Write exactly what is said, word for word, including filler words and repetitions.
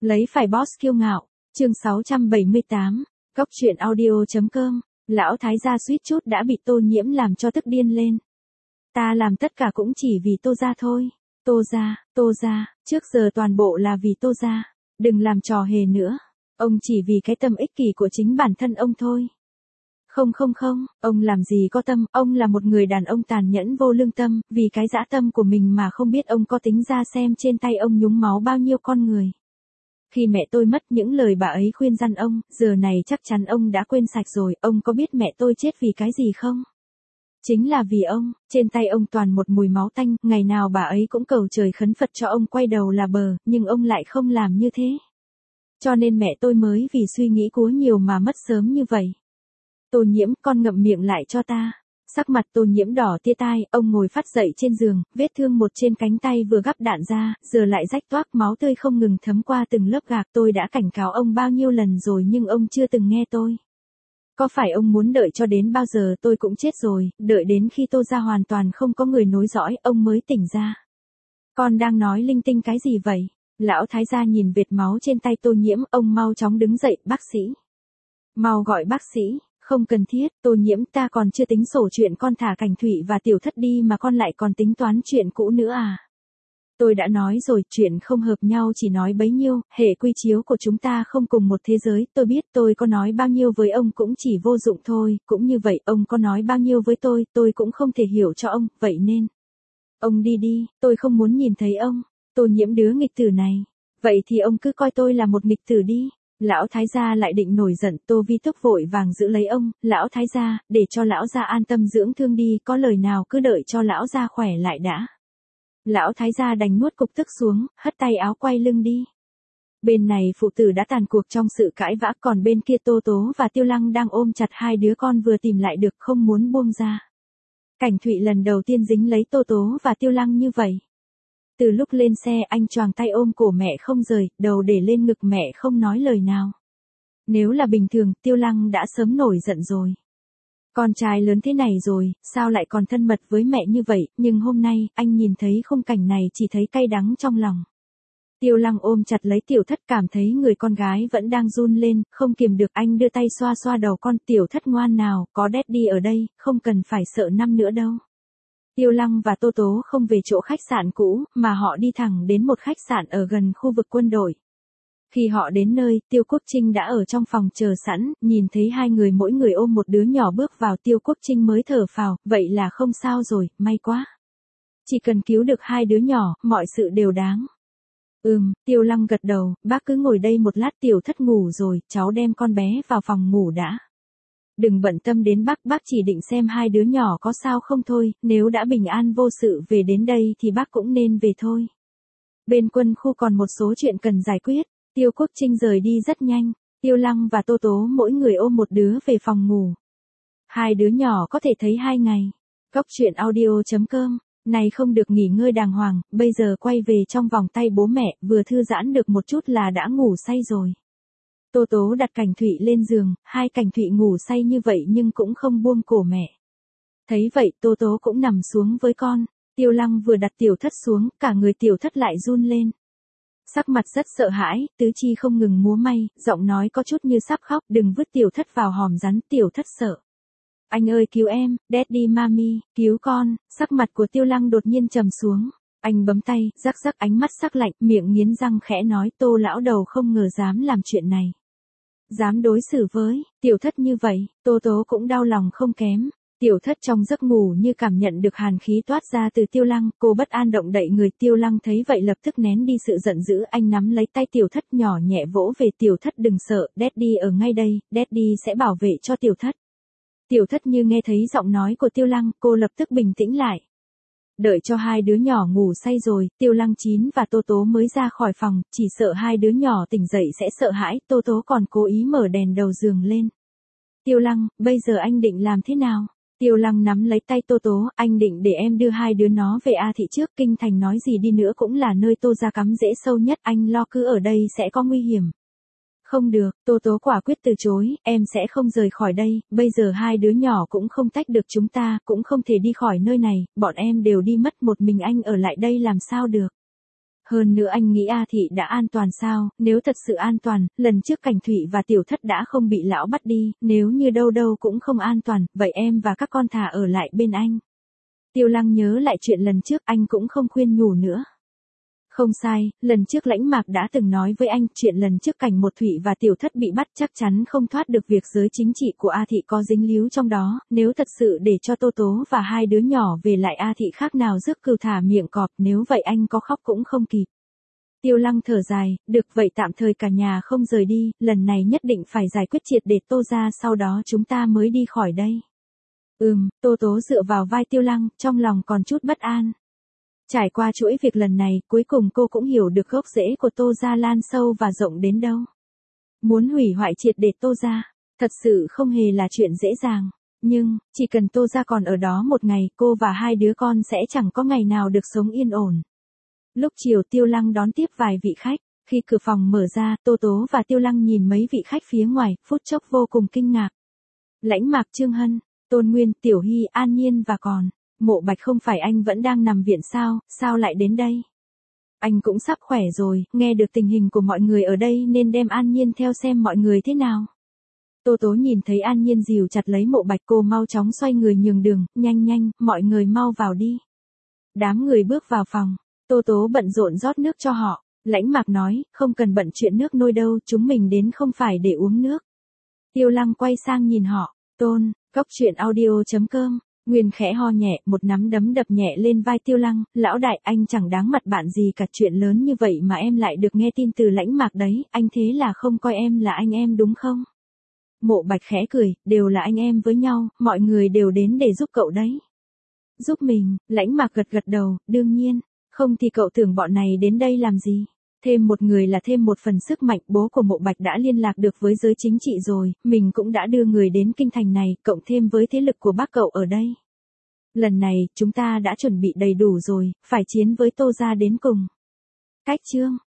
Lấy phải boss kiêu ngạo, chương sáu trăm bảy mươi tám, Cốc truyện audio.com, lão thái gia suýt chút đã bị Tô Nhiễm làm cho tức điên lên. Ta làm tất cả cũng chỉ vì Tô gia thôi. Tô gia, Tô gia, trước giờ toàn bộ là vì Tô gia. Đừng làm trò hề nữa. Ông chỉ vì cái tâm ích kỷ của chính bản thân ông thôi. Không không không, ông làm gì có tâm, ông là một người đàn ông tàn nhẫn vô lương tâm, vì cái dã tâm của mình mà không biết ông có tính ra xem trên tay ông nhúng máu bao nhiêu con người. Khi mẹ tôi mất, những lời bà ấy khuyên răn ông, giờ này chắc chắn ông đã quên sạch rồi, ông có biết mẹ tôi chết vì cái gì không? Chính là vì ông, trên tay ông toàn một mùi máu tanh, ngày nào bà ấy cũng cầu trời khấn Phật cho ông quay đầu là bờ, nhưng ông lại không làm như thế. Cho nên mẹ tôi mới vì suy nghĩ quá nhiều mà mất sớm như vậy. Tô Nhiễm, con ngậm miệng lại cho ta. Sắc mặt Tô Nhiễm đỏ tia tai, ông ngồi phát dậy trên giường, vết thương một trên cánh tay vừa gắp đạn ra, giờ lại rách toác, máu tươi không ngừng thấm qua từng lớp gạc. Tôi đã cảnh cáo ông bao nhiêu lần rồi nhưng ông chưa từng nghe tôi. Có phải ông muốn đợi cho đến bao giờ tôi cũng chết rồi, đợi đến khi Tô gia hoàn toàn không có người nối dõi, ông mới tỉnh ra. Con đang nói linh tinh cái gì vậy? Lão thái gia nhìn vệt máu trên tay Tô Nhiễm, ông mau chóng đứng dậy, bác sĩ. Mau gọi bác sĩ. Không cần thiết, Tô Nhiễm, ta còn chưa tính sổ chuyện con thả Cảnh Thụy và Tiểu Thất đi mà con lại còn tính toán chuyện cũ nữa à? Tôi đã nói rồi, chuyện không hợp nhau chỉ nói bấy nhiêu, hệ quy chiếu của chúng ta không cùng một thế giới, tôi biết tôi có nói bao nhiêu với ông cũng chỉ vô dụng thôi, cũng như vậy, ông có nói bao nhiêu với tôi, tôi cũng không thể hiểu cho ông, vậy nên. Ông đi đi, tôi không muốn nhìn thấy ông, Tô Nhiễm đứa nghịch tử này. Vậy thì ông cứ coi tôi là một nghịch tử đi. Lão thái gia lại định nổi giận, Tô Vi Túc vội vàng giữ lấy ông, lão thái gia, để cho lão gia an tâm dưỡng thương đi, có lời nào cứ đợi cho lão gia khỏe lại đã. Lão thái gia đành nuốt cục tức xuống, hất tay áo quay lưng đi. Bên này phụ tử đã tàn cuộc trong sự cãi vã, còn bên kia Tô Tố và Tiêu Lăng đang ôm chặt hai đứa con vừa tìm lại được không muốn buông ra. Cảnh Thụy lần đầu tiên dính lấy Tô Tố và Tiêu Lăng như vậy. Từ lúc lên xe anh choàng tay ôm cổ mẹ không rời, đầu để lên ngực mẹ không nói lời nào. Nếu là bình thường, Tiêu Lăng đã sớm nổi giận rồi. Con trai lớn thế này rồi, sao lại còn thân mật với mẹ như vậy, nhưng hôm nay, anh nhìn thấy khung cảnh này chỉ thấy cay đắng trong lòng. Tiêu Lăng ôm chặt lấy Tiểu Thất, cảm thấy người con gái vẫn đang run lên, không kiềm được, anh đưa tay xoa xoa đầu con. Tiểu Thất ngoan nào, có Daddy ở đây, không cần phải sợ năm nữa đâu. Tiêu Lăng và Tô Tố không về chỗ khách sạn cũ, mà họ đi thẳng đến một khách sạn ở gần khu vực quân đội. Khi họ đến nơi, Tiêu Quốc Trinh đã ở trong phòng chờ sẵn, nhìn thấy hai người mỗi người ôm một đứa nhỏ bước vào, Tiêu Quốc Trinh mới thở phào, vậy là không sao rồi, may quá. Chỉ cần cứu được hai đứa nhỏ, mọi sự đều đáng. Ừm, Tiêu Lăng gật đầu, bác cứ ngồi đây một lát, Tiểu Thất ngủ rồi, cháu đem con bé vào phòng ngủ đã. Đừng bận tâm đến bác, bác chỉ định xem hai đứa nhỏ có sao không thôi, nếu đã bình an vô sự về đến đây thì bác cũng nên về thôi. Bên quân khu còn một số chuyện cần giải quyết, Tiêu Quốc Trinh rời đi rất nhanh, Tiêu Lăng và Tô Tố mỗi người ôm một đứa về phòng ngủ. Hai đứa nhỏ có thể thấy hai ngày. Cốc truyện audio.com, này không được nghỉ ngơi đàng hoàng, bây giờ quay về trong vòng tay bố mẹ, vừa thư giãn được một chút là đã ngủ say rồi. Tô Tố đặt Cảnh Thụy lên giường, hai Cảnh Thụy ngủ say như vậy nhưng cũng không buông cổ mẹ. Thấy vậy, Tô Tố cũng nằm xuống với con. Tiêu Lăng vừa đặt Tiểu Thất xuống, cả người Tiểu Thất lại run lên. Sắc mặt rất sợ hãi, tứ chi không ngừng múa may, giọng nói có chút như sắp khóc, đừng vứt Tiểu Thất vào hòm rắn, Tiểu Thất sợ. Anh ơi cứu em, Daddy Mami, cứu con. Sắc mặt của Tiêu Lăng đột nhiên trầm xuống. Anh bấm tay, rắc rắc, ánh mắt sắc lạnh, miệng nghiến răng khẽ nói, Tô lão đầu không ngờ dám làm chuyện này. Dám đối xử với Tiểu Thất như vậy, Tô Tố cũng đau lòng không kém. Tiểu Thất trong giấc ngủ như cảm nhận được hàn khí toát ra từ Tiêu Lăng, cô bất an động đậy người. Tiêu Lăng thấy vậy lập tức nén đi sự giận dữ, anh nắm lấy tay Tiểu Thất nhỏ nhẹ vỗ về, Tiểu Thất đừng sợ, Daddy ở ngay đây, Daddy sẽ bảo vệ cho Tiểu Thất. Tiểu Thất như nghe thấy giọng nói của Tiêu Lăng, cô lập tức bình tĩnh lại. Đợi cho hai đứa nhỏ ngủ say rồi, Tiêu Lăng Chín và Tô Tố mới ra khỏi phòng, chỉ sợ hai đứa nhỏ tỉnh dậy sẽ sợ hãi, Tô Tố còn cố ý mở đèn đầu giường lên. Tiêu Lăng, bây giờ anh định làm thế nào? Tiêu Lăng nắm lấy tay Tô Tố, anh định để em đưa hai đứa nó về A thị trước, kinh thành nói gì đi nữa cũng là nơi Tô gia cắm rễ sâu nhất, anh lo cứ ở đây sẽ có nguy hiểm. Không được, Tô Tố quả quyết từ chối, em sẽ không rời khỏi đây, bây giờ hai đứa nhỏ cũng không tách được chúng ta, cũng không thể đi khỏi nơi này, bọn em đều đi mất, một mình anh ở lại đây làm sao được. Hơn nữa anh nghĩ A Thị đã an toàn sao, nếu thật sự an toàn, lần trước Cảnh Thụy và Tiểu Thất đã không bị lão bắt đi, nếu như đâu đâu cũng không an toàn, vậy em và các con thả ở lại bên anh. Tiêu Lăng nhớ lại chuyện lần trước, anh cũng không khuyên nhủ nữa. Không sai, lần trước Lãnh Mạc đã từng nói với anh, chuyện lần trước Cảnh Một Thụy và Tiểu Thất bị bắt chắc chắn không thoát được việc giới chính trị của A Thị có dính líu trong đó, nếu thật sự để cho Tô Tố và hai đứa nhỏ về lại A Thị khác nào rước cừu thả miệng cọp, nếu vậy anh có khóc cũng không kịp. Tiêu Lăng thở dài, được vậy tạm thời cả nhà không rời đi, lần này nhất định phải giải quyết triệt để Tô ra, sau đó chúng ta mới đi khỏi đây. Ừm, Tô Tố dựa vào vai Tiêu Lăng, trong lòng còn chút bất an. Trải qua chuỗi việc lần này, cuối cùng cô cũng hiểu được gốc rễ của Tô gia lan sâu và rộng đến đâu. Muốn hủy hoại triệt để Tô gia, thật sự không hề là chuyện dễ dàng. Nhưng, chỉ cần Tô gia còn ở đó một ngày, cô và hai đứa con sẽ chẳng có ngày nào được sống yên ổn. Lúc chiều Tiêu Lăng đón tiếp vài vị khách, khi cửa phòng mở ra, Tô Tố và Tiêu Lăng nhìn mấy vị khách phía ngoài, phút chốc vô cùng kinh ngạc. Lãnh Mạc, Trương Hân, Tôn Nguyên, Tiểu Hy, An Nhiên và còn, Mộ Bạch, không phải anh vẫn đang nằm viện sao, sao lại đến đây? Anh cũng sắp khỏe rồi, nghe được tình hình của mọi người ở đây nên đem An Nhiên theo xem mọi người thế nào. Tô Tố nhìn thấy An Nhiên dìu chặt lấy Mộ Bạch, cô mau chóng xoay người nhường đường, nhanh nhanh, mọi người mau vào đi. Đám người bước vào phòng, Tô Tố bận rộn rót nước cho họ, Lãnh Mạc nói, không cần bận chuyện nước nôi đâu, chúng mình đến không phải để uống nước. Tiêu Lăng quay sang nhìn họ, Tôn, Cóc Truyện Audio chấm com. Nguyên khẽ ho nhẹ, một nắm đấm đập nhẹ lên vai Tiêu Lăng, lão đại, anh chẳng đáng mặt bạn gì cả, chuyện lớn như vậy mà em lại được nghe tin từ Lãnh Mạc đấy, anh thế là không coi em là anh em đúng không? Mộ Bạch khẽ cười, đều là anh em với nhau, mọi người đều đến để giúp cậu đấy. Giúp mình, Lãnh Mạc gật gật đầu, đương nhiên, không thì cậu tưởng bọn này đến đây làm gì? Thêm một người là thêm một phần sức mạnh, bố của Mộ Bạch đã liên lạc được với giới chính trị rồi, mình cũng đã đưa người đến kinh thành này, cộng thêm với thế lực của bác cậu ở đây. Lần này, chúng ta đã chuẩn bị đầy đủ rồi, phải chiến với Tô gia đến cùng. Cách chương